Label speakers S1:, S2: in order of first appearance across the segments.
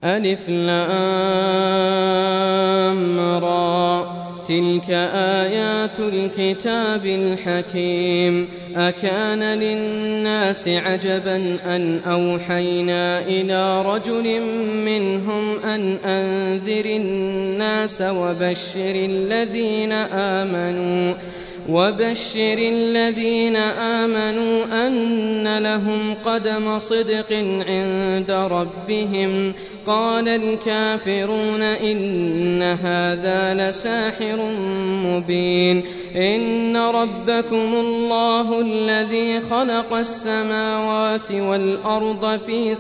S1: ألف لام را تلك آيات الكتاب الحكيم أكان للناس عجبا أن أوحينا إلى رجل منهم أن أنذر الناس وبشر الذين آمنوا أن لهم قدم صدق عند ربهم قال الكافرون إن هذا لساحر مبين إن ربكم الله الذي خلق السماوات والأرض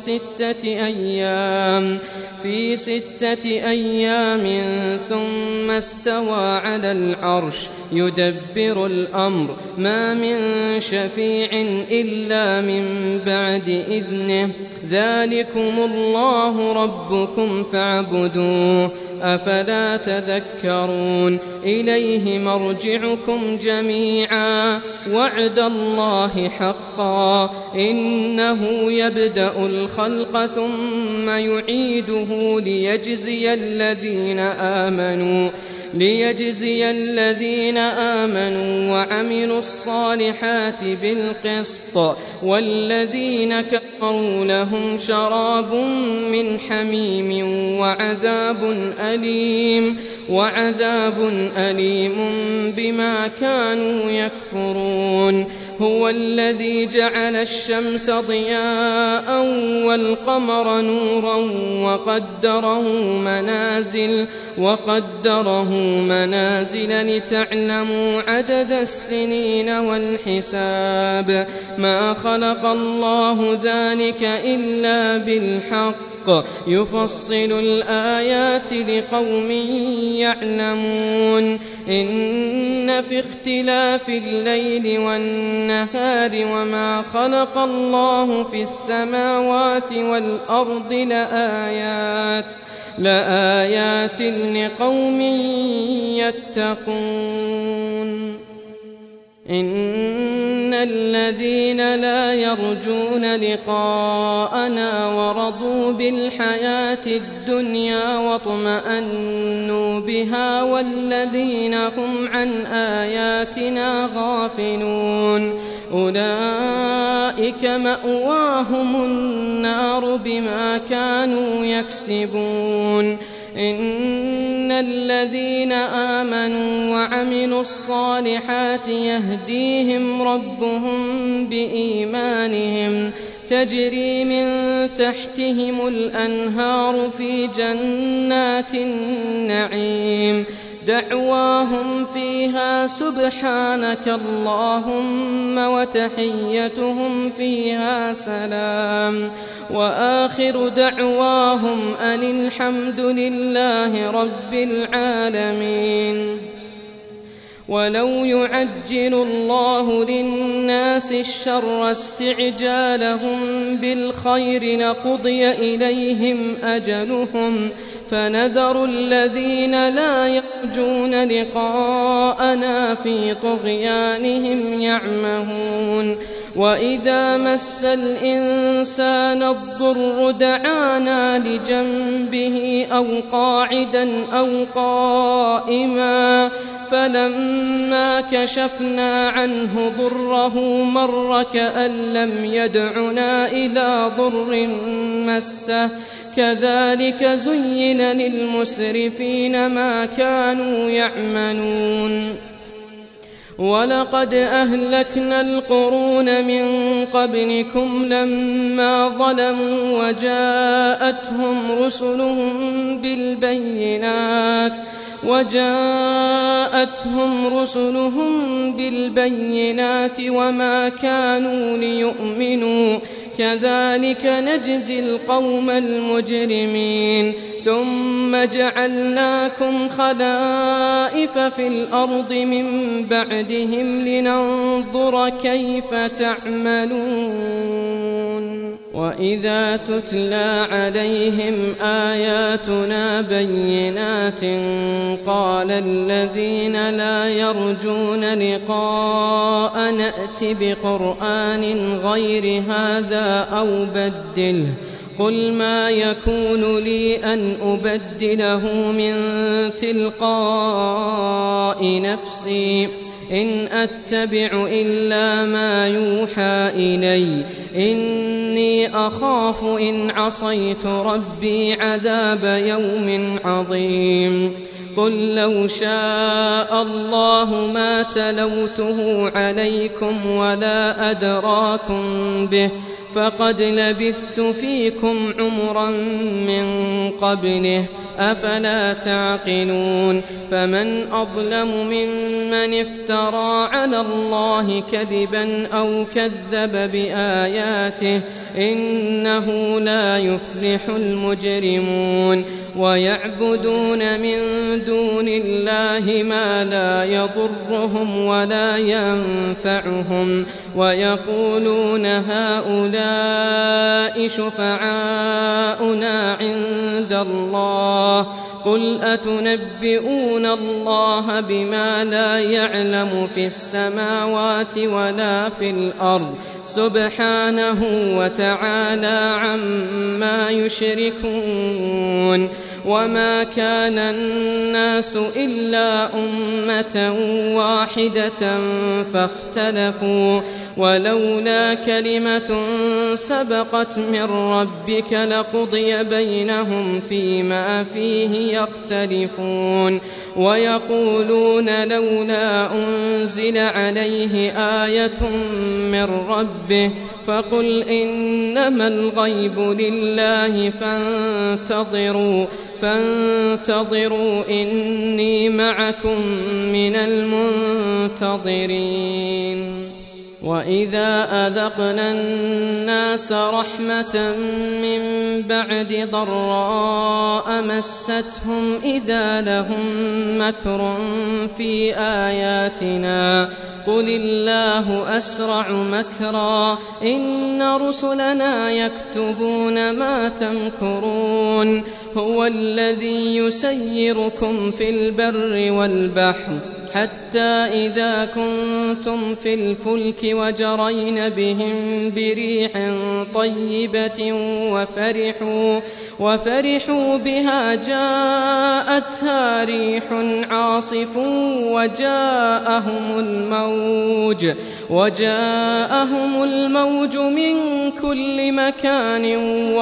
S1: في 6 أيام ثم استوى على العرش يدبر الأمر ما من شفيع إلا من بعد إذنه ذلكم الله ربكم فاعبدوه أفلا تذكرون إليه مرجعكم جميعا وعد الله حقا إنه يبدأ الخلق ثم يعيده ليجزي الذين آمنوا وعملوا الصالحات بالقسط والذين كفروا لهم شراب من حميم وعذاب أليم بما كانوا يكفرون هو الذي جعل الشمس ضياء والقمر نورا وقدره منازل لتعلموا عدد السنين والحساب ما خلق الله ذلك إلا بالحق يفصل الآيات لقوم يعلمون إن في اختلاف الليل والنهار وما خلق الله في السماوات والأرض لآيات لقوم يتقون إن الذين لا يرجون لقاءنا ورضوا بالحياة الدنيا واطمأنوا بها والذين هم عن آياتنا غافلون أولئك مأواهم النار بما كانوا يكسبون إن الذين آمنوا وعملوا الصالحات يهديهم ربهم بإيمانهم تجري من تحتهم الأنهار في جنات النعيم دعواهم فيها سبحانك اللهم وتحيتهم فيها سلام وآخر دعواهم أن الحمد لله رب العالمين ولو يعجل الله للناس الشر استعجالهم بالخير لقضي إليهم أجلهم فنذر الذين لا يرجون لقاءنا في طغيانهم يعمهون وإذا مس الإنسان الضر دعانا لجنبه أو قاعدا أو قائما فلما كشفنا عنه ضره مر كأن لم يدعنا إلى ضر مسه كذلك زين للمسرفين ما كانوا يعملون ولقد أهلكنا القرون من قبلكم لما ظلموا وجاءتهم رسلهم بالبينات وما كانوا ليؤمنوا كذلك نجزي القوم المجرمين ثم جعلناكم خلائف في الأرض من بعدهم لننظر كيف تعملون وإذا تتلى عليهم آياتنا بينات قال الذين لا يرجون لقاء نأت بقرآن غير هذا أو بدله قل ما يكون لي أن أبدله من تلقاء نفسي إن أتبع إلا ما يوحى إلي إني أخاف إن عصيت ربي عذاب يوم عظيم قل لو شاء الله ما تلوته عليكم ولا أدراكم به فقد لبثت فيكم عمرا من قبله أفلا تعقلون فمن أظلم ممن افترى على الله كذبا أو كذب بآياته إنه لا يفلح المجرمون ويعبدون من دون الله ما لا يضرهم ولا ينفعهم ويقولون هؤلاء شفعاؤنا عند الله قل أتنبئون الله بما لا يعلم في السماوات ولا في الأرض سبحانه وتعالى عما يشركون وما كان الناس إلا أمة واحدة فاختلفوا ولولا كلمة سبقت من ربك لقضي بينهم فيما فيه يختلفون ويقولون لولا أنزل عليه آية من ربه فقل إنما الغيب لله فانتظروا إني معكم من المنتظرين وإذا أذقنا الناس رحمة من بعد ضراء مستهم إذا لهم مكر في آياتنا قل الله أسرع مكرا إن رسلنا يكتبون ما تمكرون هو الذي يسيركم في البر والبحر حتى إذا كنتم في الفلك وجرين بهم بريح طيبة وفرحوا بها جاءتها ريح عاصف وجاءهم الموج من كل مكان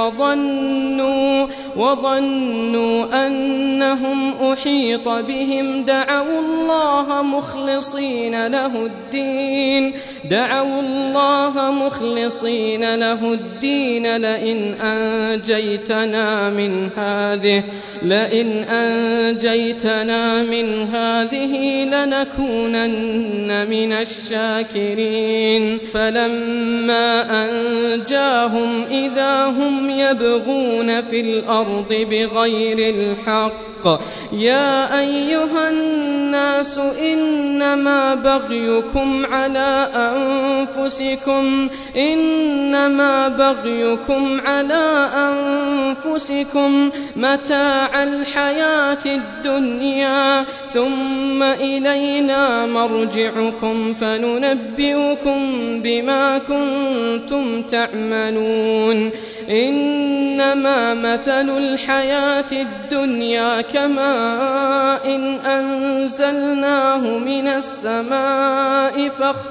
S1: وظنوا أنهم أحيط بهم دعوا الله مخلصين له الدين لئن أنجيتنا من هذه لنكونن من الشاكرين فلما أنجاهم إذا هم يبغون في الأرض بغير الحق يا أيها الناس إنما بغيكم على أنفسكم متاع الحياة الدنيا ثم إلينا مرجعكم فننبئكم بما كنتم تعملون إنما مثل الحياة الدنيا كماء أنزلناه من السماء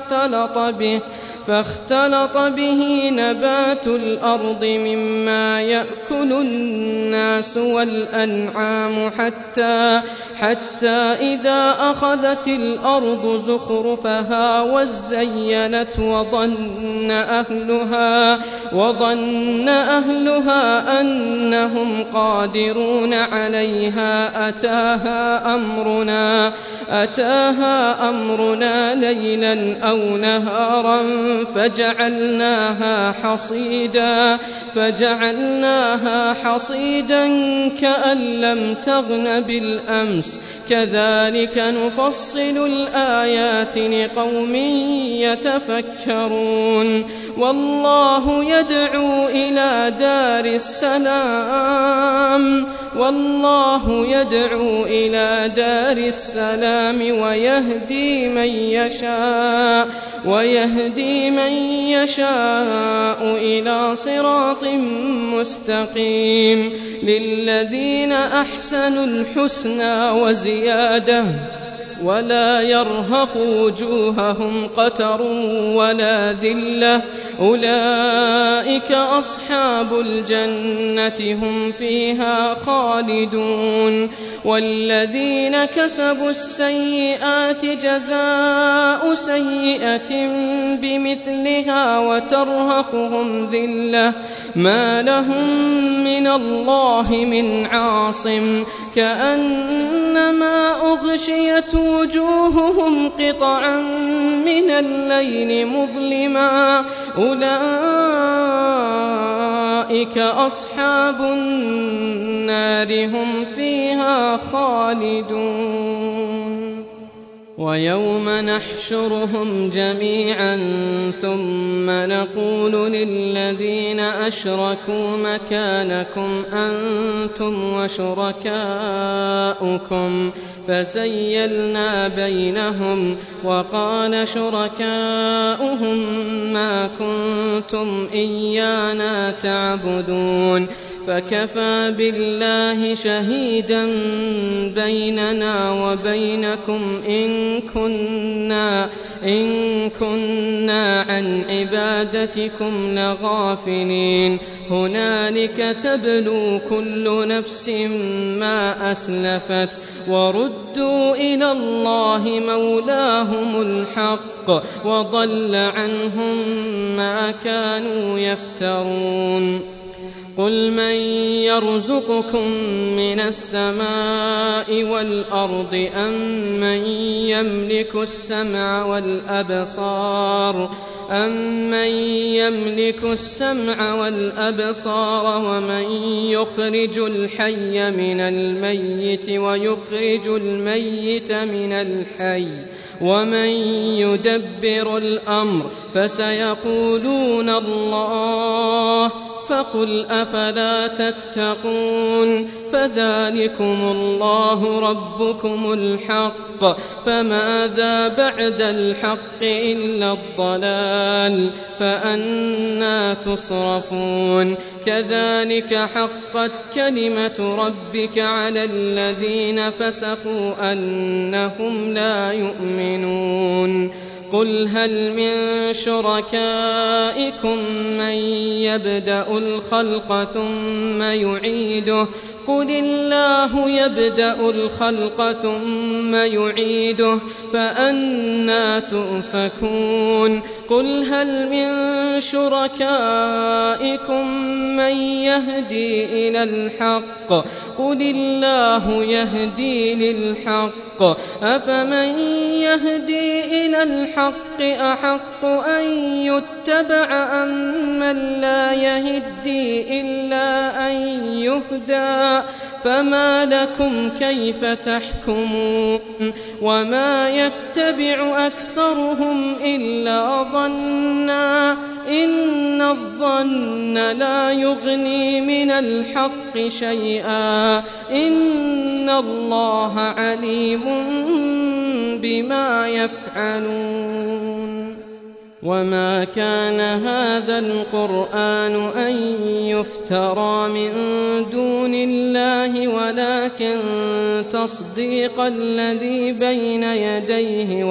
S1: فاختلط به نبات الأرض مما يأكل الناس والأنعام حتى إذا أخذت الأرض زخرفها وزينت وظن أهلها أنهم قادرون عليها أتاها أمرنا ليلا أو نهارا فجعلناها حصيدا كأن لم تغن بالأمس كذلك نفصل الآيات لقوم يتفكرون والله يدعو إلى دار السلام ويهدي من يشاء ويهدي من يشاء إلى صراط مستقيم. للذين أحسنوا الحسنى وزيادة ولا يرهق وجوههم قتر ولا ذلة أولئك أصحاب الجنة هم فيها خالدون. والذين كسبوا السيئات جزاء سيئة بمثلها وترهقهم ذلة ما لهم من الله من عاصم كأنما أغشيت وجوههم قطعا من الليل مظلما أولئك أصحاب النار هم فيها خالدون. ويوم نحشرهم جميعا ثم نقول للذين أشركوا مكانكم أنتم وشركاؤكم فزيلنا بينهم وقال شركاؤهم ما كنتم إيانا تعبدون فكفى بالله شهيدا بيننا وبينكم إن كنا عن عبادتكم لغافلين. هنالك تبلو كل نفس ما أسلفت وردوا إلى الله مولاهم الحق وضل عنهم ما كانوا يفترون. قل من يرزقكم من السماء والأرض أم من يملك السمع والأبصار ومن يخرج الحي من الميت ويخرج الميت من الحي ومن يدبر الأمر فسيقولون الله فقل أفلا تتقون. فذلكم الله ربكم الحق فماذا بعد الحق إلا الضلال فأنى تصرفون. كذلك حقت كلمة ربك على الذين فسقوا أنهم لا يؤمنون. قل هل من شركائكم من يبدأ الخلق ثم يعيده قل الله يبدأ الخلق ثم يعيده فأنى تؤفكون. قل هل من شركائكم من يهدي إلى الحق قل الله يهدي للحق أفمن يهدي إلى الحق أحق أن يتبع أم من لا يهدي إلا أن يهدى فما لكم كيف تحكمون. وما يتبع أكثرهم إلا ظنا إن الظن لا يغني من الحق شيئا إن الله عليم بما يفعلون. وما كان هذا القرآن أن يفترى من دون الله ولكن تصديق الذي بين يديه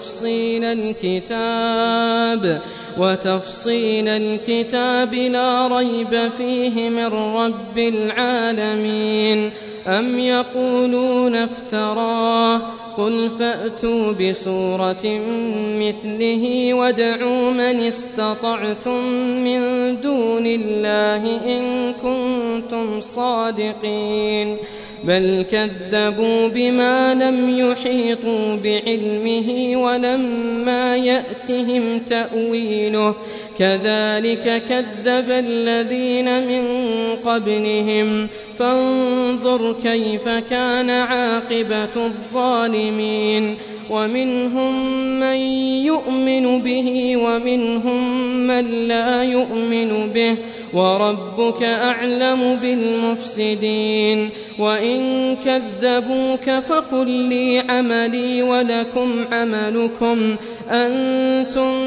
S1: وتفصيل الكتاب لا ريب فيه من رب العالمين. أم يقولون افتراه قل فأتوا بسورة مثله وادعوا من استطعتم من دون الله إن كنتم صادقين. بل كذبوا بما لم يحيطوا بعلمه ولما يأتهم تأويله كذلك كذب الذين من قبلهم فانظر كيف كان عاقبة الظالمين. ومنهم من يؤمن به ومنهم من لا يؤمن به وربك أعلم بالمفسدين. وإن كذبوك فقل لي عملي ولكم عملكم أنتم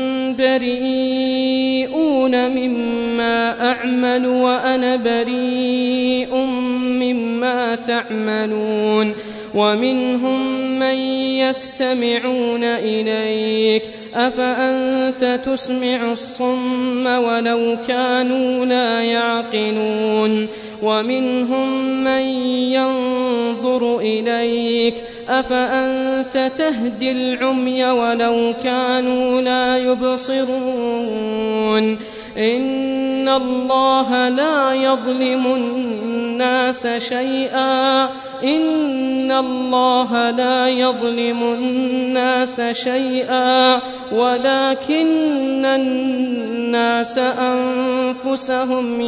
S1: بريئون مما أعمل وأنا بريء مما تعملون ومنهم من يستمعون إليك أفأنت تسمع الصم ولو كانوا لا يعقلون ومنهم من ينظر إليك أفأنت تهدي العمي ولو كانوا لا يبصرون إن الله لا يظلم الناس شيئا إن الله لا يظلم الناس شيئا ولكن الناس أنفسهم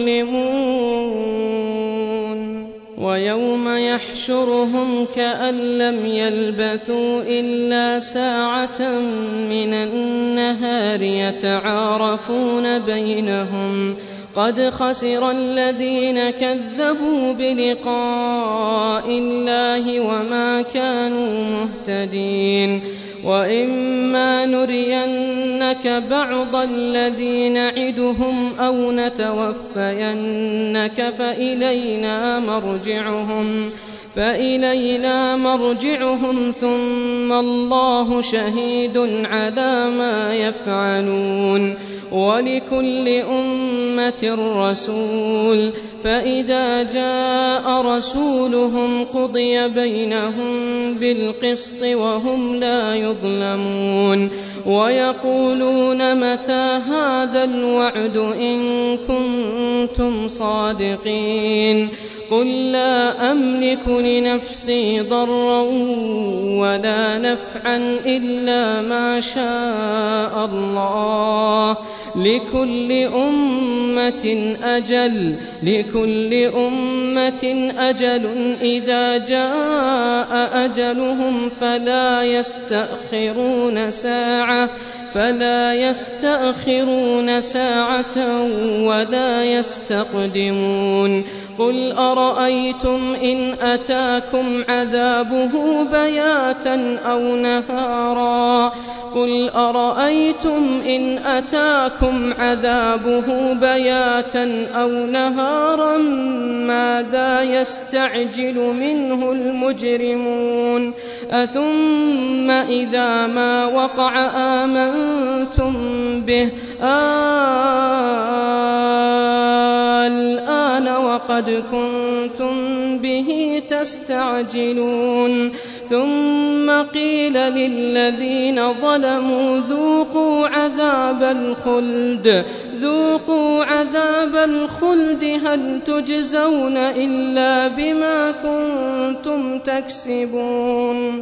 S1: يظلمون ويوم يحشرهم كأن لم يلبثوا إلا ساعة من النهار يتعارفون بينهم قد خسر الذين كذبوا بلقاء الله وما كانوا مهتدين وإما نرينك بعض الذي نعدهم أو نتوفينك فإلينا مرجعهم ثم الله شهيد على ما يفعلون ولكل أمة رسول فإذا جاء رسولهم قضي بينهم بالقسط وهم لا يظلمون ويقولون متى هذا الوعد إن كنتم صادقين قل لا أملك لنفسي ضرا ولا نفعا إلا ما شاء الله لكل أمة أجل إذا جاء أجلهم فلا يستأخرون ساعة ولا يستقدمون قل أرأيتم إن أتاكم عذابه بياتا أو نهارا ماذا يستعجل منه المجرمون أثم إذا ما وقع آمنتم به الآن وقد كنتم به تستعجلون ثم قيل للذين ظلموا ذوقوا عذاب الخلد هل تجزون إلا بما كنتم تكسبون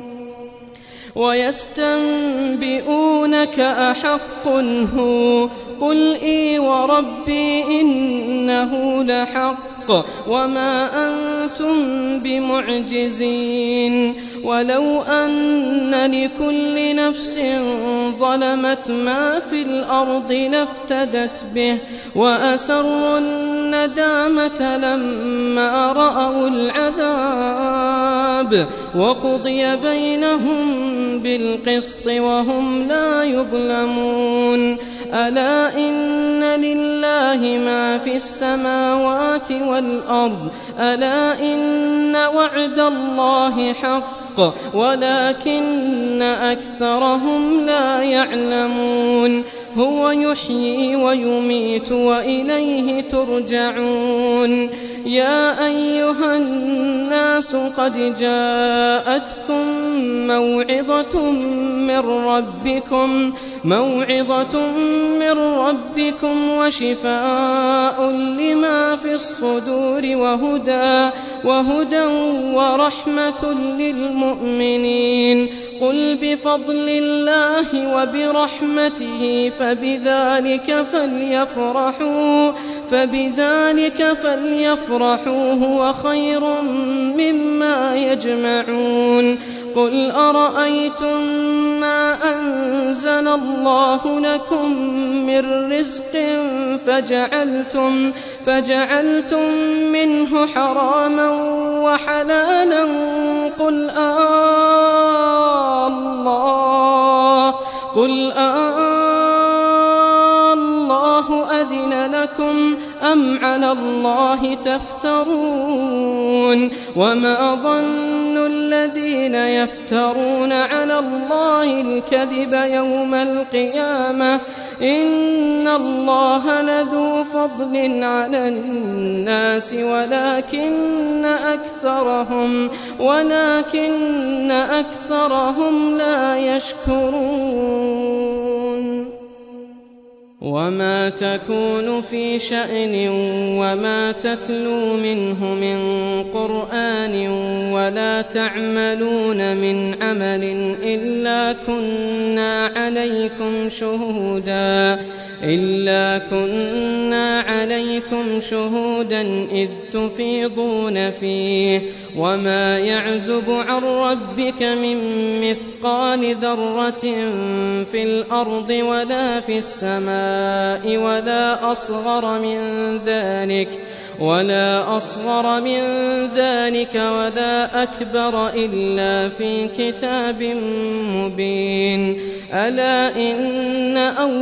S1: ويستنبئونك أحق هو قل إي وربي إنه لحق وما أنتم بمعجزين ولو أن لكل نفس ظلمت ما في الأرض لافتدت به وأسروا الندامة لما رأوا العذاب وقضي بينهم بالقسط وهم لا يظلمون ألا إن لله ما في السماوات والأرض ألا إن وعد الله حق ولكن أكثرهم لا يعلمون هو يحيي ويميت وإليه ترجعون يا أيها الناس قد جاءتكم موعظة من ربكم وشفاء لما في الصدور وهدى ورحمة للمؤمنين قل بفضل الله وبرحمته فبذلك فليفرحوا هو خير مما يجمعون قل أرأيتم ما أنزل الله لكم من رزق فجعلتم منه حراما وحلالا قل أم على الله تفترون وما ظن الذين يفترون على الله الكذب يوم القيامة إن الله لذو فضل على الناس ولكن أكثرهم لا يشكرون وما تكون في شأن وما تتلو منه من قرآن ولا تعملون من عمل إلا كنا عليكم شهودا إذ تفيضون فيه وما يعزب عن ربك من مثقال ذرة في الأرض ولا في السماء ولا أصغر من ذلك ولا أكبر إلا في كتاب مبين ألا إن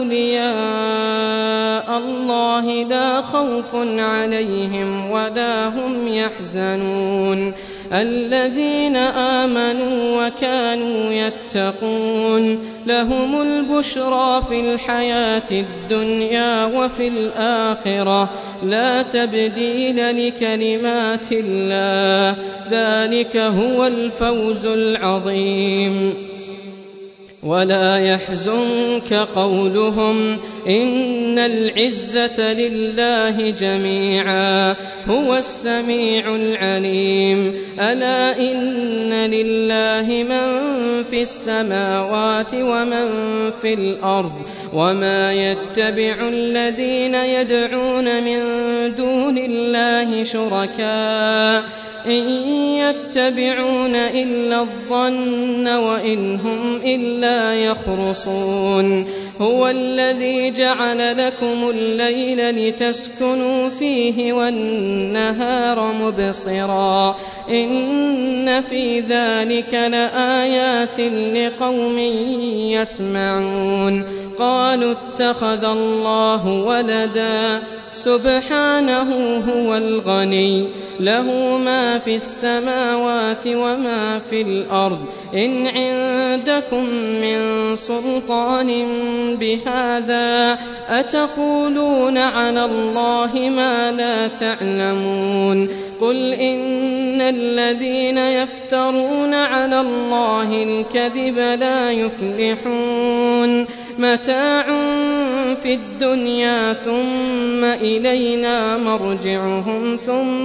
S1: أولياء الله لا خوف عليهم ولا هم يحزنون الذين آمنوا وكانوا يتقون لهم البشرى في الحياة الدنيا وفي الآخرة لا تبديل لكلمات الله ذلك هو الفوز العظيم ولا يحزنك قولهم إن العزة لله جميعا هو السميع العليم ألا إن لله من في السماوات ومن في الأرض وما يتبع الذين يدعون من دون الله شركاء إن يتبعون إلا الظن وإن هم إلا يخرصون هو الذي جعل لكم الليل لتسكنوا فيه والنهار مبصرا إن في ذلك لآيات لقوم يسمعون قالوا اتخذ الله ولدا سبحانه هو الغني له ما في السماوات وما في الأرض إن عندكم من سلطان بهذا أتقولون على الله ما لا تعلمون قل إن الذين يفترون على الله الكذب لا يفلحون متاع في الدنيا ثم إلينا مرجعهم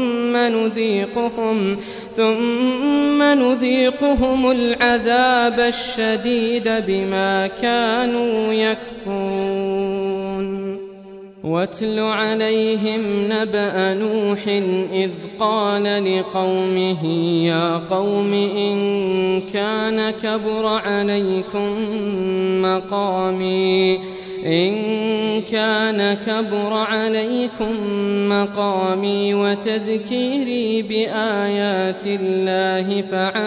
S1: ثم نذيقهم العذاب الشديد بما كانوا يكفرون واتل عليهم نبأ نوح إذ قال لقومه يا قوم إن كان كبر عليكم مقامي وتذكيري بآيات الله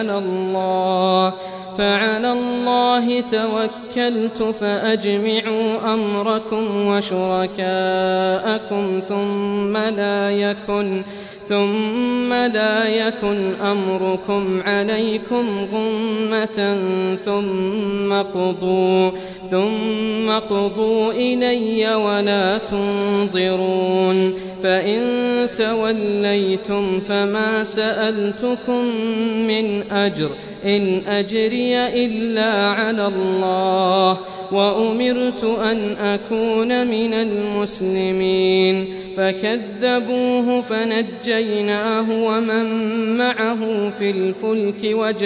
S1: فعلى الله توكلت فأجمعوا أمركم وشركاءكم ثم لا يكن أمركم عليكم غمة ثم قضوا إلي ولا تنظرون فإن توليتم فما سألتكم من أجر إن أجري إلا على الله وأمرت أن أكون من المسلمين فكذبوه فنجيناه ومن معه في الفلك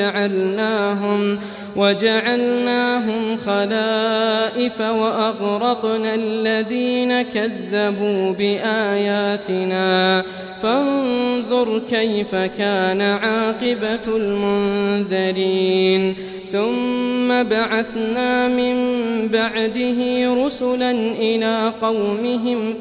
S1: وجعلناهم خلائف وأغرقنا الذين كذبوا بآياتنا فانظر كيف كان عاقبة المنذرين ثم بعثنا من بعده رسلا إلى قومهم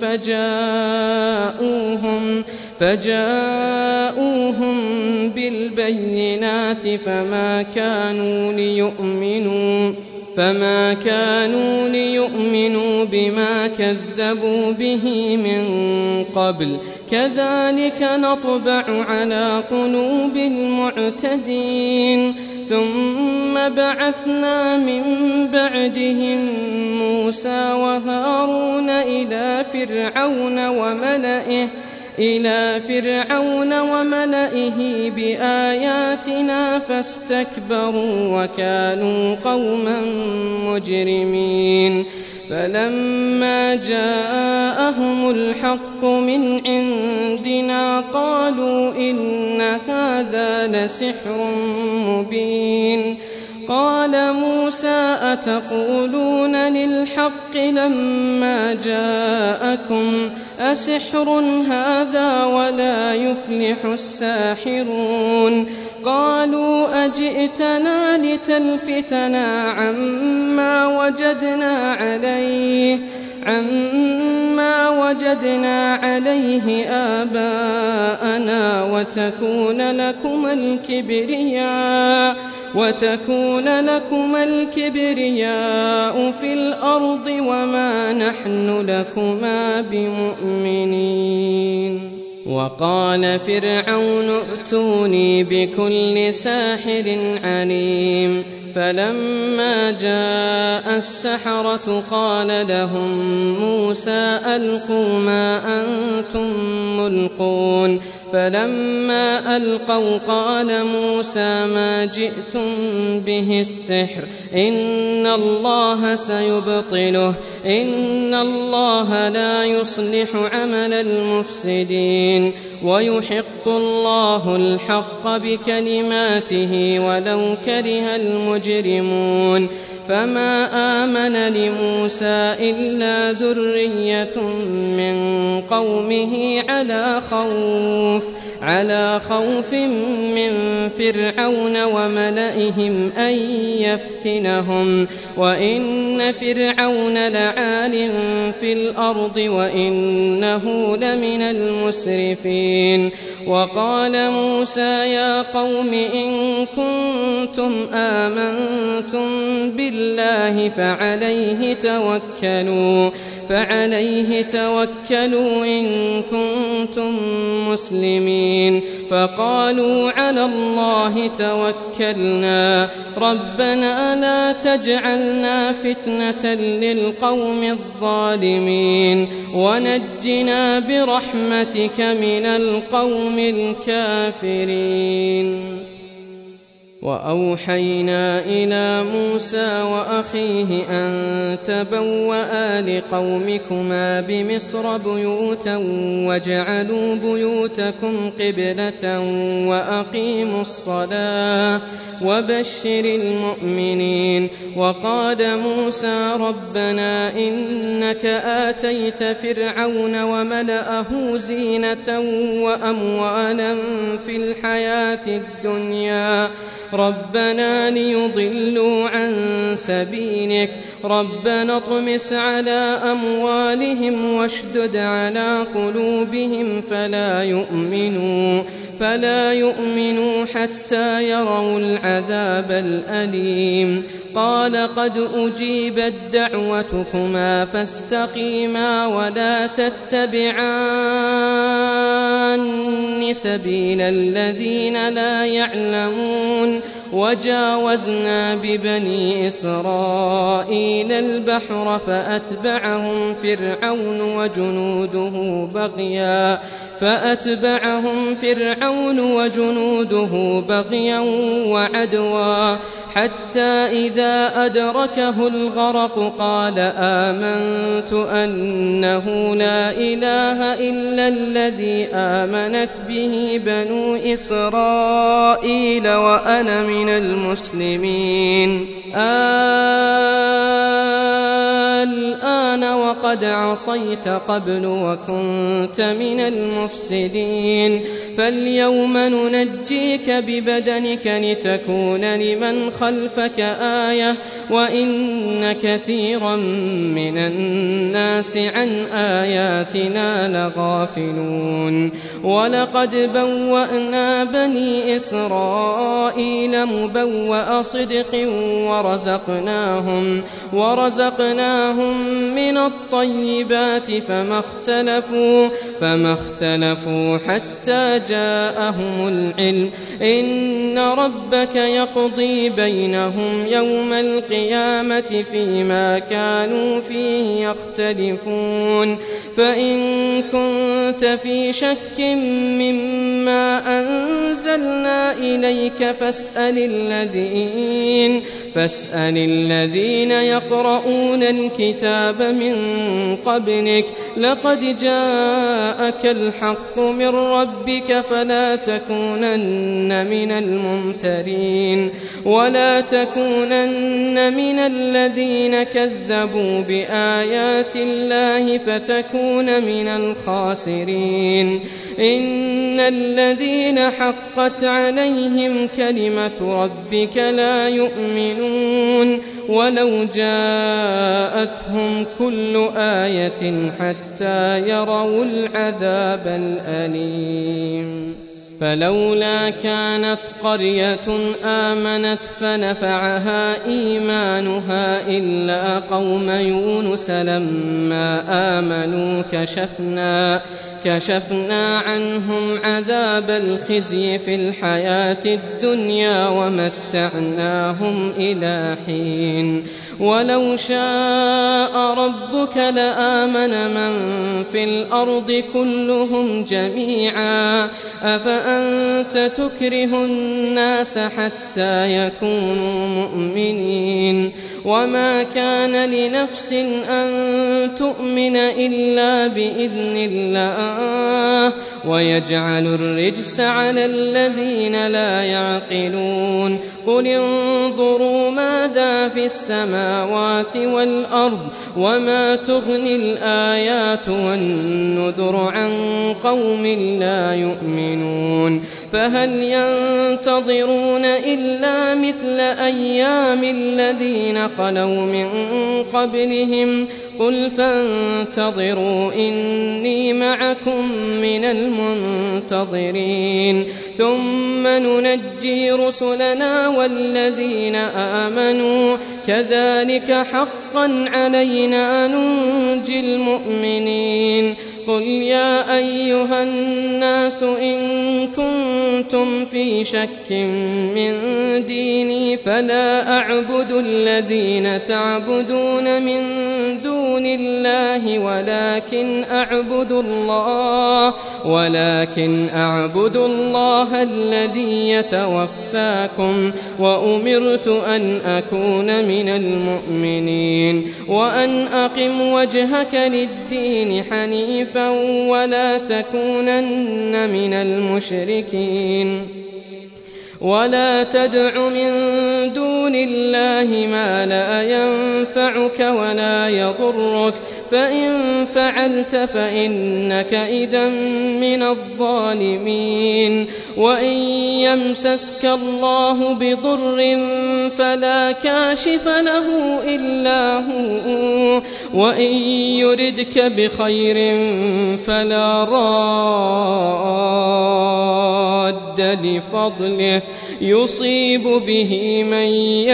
S1: فجاءوهم بالبينات فما كانوا فما كانوا ليؤمنوا بما كذبوا به من قبل كذلك نطبع على قلوب المعتدين ثم بعثنا من بعدهم موسى وهارون إلى فرعون وملئه بآياتنا فاستكبروا وكانوا قوما مجرمين فلما جاءهم الحق من عندنا قالوا إن هذا لسحر مبين قال موسى أتقولون للحق لما جاءكم أسحر هذا ولا يفلح الساحرون قالوا أجئتنا لتلفتنا عما وجدنا عليه آباءنا وتكون لكم الكبرياء في الأرض وما نحن لكما بمؤمنين وقال فرعون ائتوني بكل ساحر عليم فلما جاء السحرة قال لهم موسى ألقوا ما أنتم ملقون فلما ألقوا قال موسى ما جئتم به السحر إن الله سيبطله إن الله لا يصلح عمل المفسدين ويحق الله الحق بكلماته ولو كره المجرمون فما آمن لموسى إلا ذرية من قومه على خوف من فرعون وملئهم أن يفتنهم وإن فرعون لعال في الأرض وإنه لمن المسرفين وقال موسى يا قوم إن كنتم آمنتم بالله فعليه توكلوا إن كنتم مسلمين فقالوا على الله توكلنا ربنا لا تجعلنا فتنة للقوم الظالمين ونجنا برحمتك من القوم الكافرين وأوحينا إلى موسى وأخيه أن تبوأ لقومكما بمصر بيوتا واجعلوا بيوتكم قبلة وأقيموا الصلاة وبشر المؤمنين وقال موسى ربنا إنك آتيت فرعون وملأه زينة وأموالا في الحياة الدنيا ربنا ليضلوا عن سبيلك ربنا اطمس على أموالهم واشدد على قلوبهم فلا يؤمنوا حتى يروا العذاب الأليم قال قد أجيبت دعوتكما فاستقيما ولا تتبعان سبيل الذين لا يعلمون وجاوزنا ببني إسرائيل البحر فأتبعهم فرعون وجنوده بغيا وعدوا حتى إذا أدركه الغرق قال آمنت أنه لا إله إلا الذي آمنت به بنو إسرائيل وأنا من المسلمين الآن وقد وقد عصيت قبل وكنت من المفسدين فاليوم ننجيك ببدنك لتكون لمن خلفك آية وإن كثيرا من الناس عن آياتنا لغافلون ولقد بوأنا بني إسرائيل مبوأ صدق ورزقناهم من الطيبات فما اختلفوا حتى جاءهم العلم إن ربك يقضي بينهم يوم القيامة فيما كانوا فيه يختلفون فإن كنت في شك مما أنزلنا إليك فاسأل الذين يقرؤون الكتاب من قبلك لقد جاءك الحق من ربك فلا تكونن من الممترين ولا تكونن من الذين كذبوا بآيات الله فتكون من الخاسرين إن الذين حقت عليهم كلمة ربك لا يؤمنون ولو جاءتهم كل آية حتى يروا العذاب الأليم فلولا كانت قرية آمنت فنفعها إيمانها إلا قوم يونس لما آمنوا كشفنا عنهم عذاب الخزي في الحياة الدنيا ومتعناهم إلى حين ولو شاء ربك لآمن من في الأرض كلهم جميعا أفأنت تكره الناس حتى يكونوا مؤمنين وما كان لنفس أن تؤمن إلا بإذن الله ويجعل الرجس على الذين لا يعقلون قل انظروا ماذا في السماوات والأرض وما تغني الآيات والنذر عن قوم لا يؤمنون فهل ينتظرون إلا مثل أيام الذين خلوا من قبلهم قل فانتظروا إني معكم من المنتظرين ثم ننجي رسلنا والذين آمنوا كذلك حقا علينا ننجي المؤمنين قل يا أيها الناس إن كنتم في شك من ديني فلا أعبد الذين تعبدون من دون الله ولكن أعبد الله الذي يتوفاكم وأمرت أن أكون من المؤمنين وأن أقم وجهك للدين حنيفا ولا تكونن من المشركين ولا تدع من دون الله ما لا ينفعك ولا يضرك فإن فعلت فإنك إذا من الظالمين وإن يمسسك الله بضر فلا كاشف له إلا هو وإن يردك بخير فلا راد لفضله يصيب به من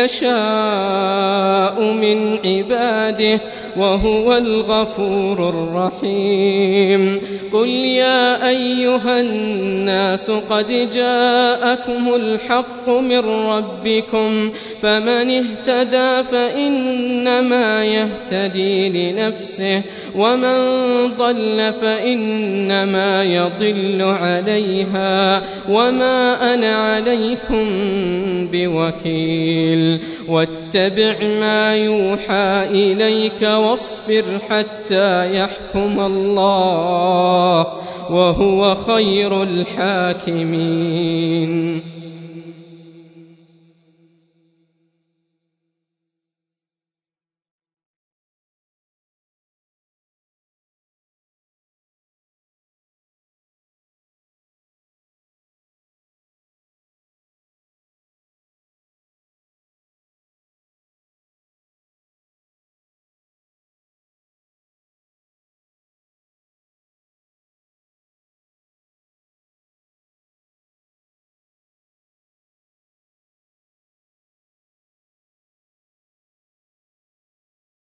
S1: يشاء من عباده وهو الغفور الرحيم قل يا أيها الناس قد جاءكم الحق من ربكم فمن اهتدى فإنما يهتدي لنفسه ومن ضل فإنما يضل عليها وما أنا عليكم بوكيل واتبع ما يوحى إليك واصبر حتى يحكم الله وهو خير الحاكمين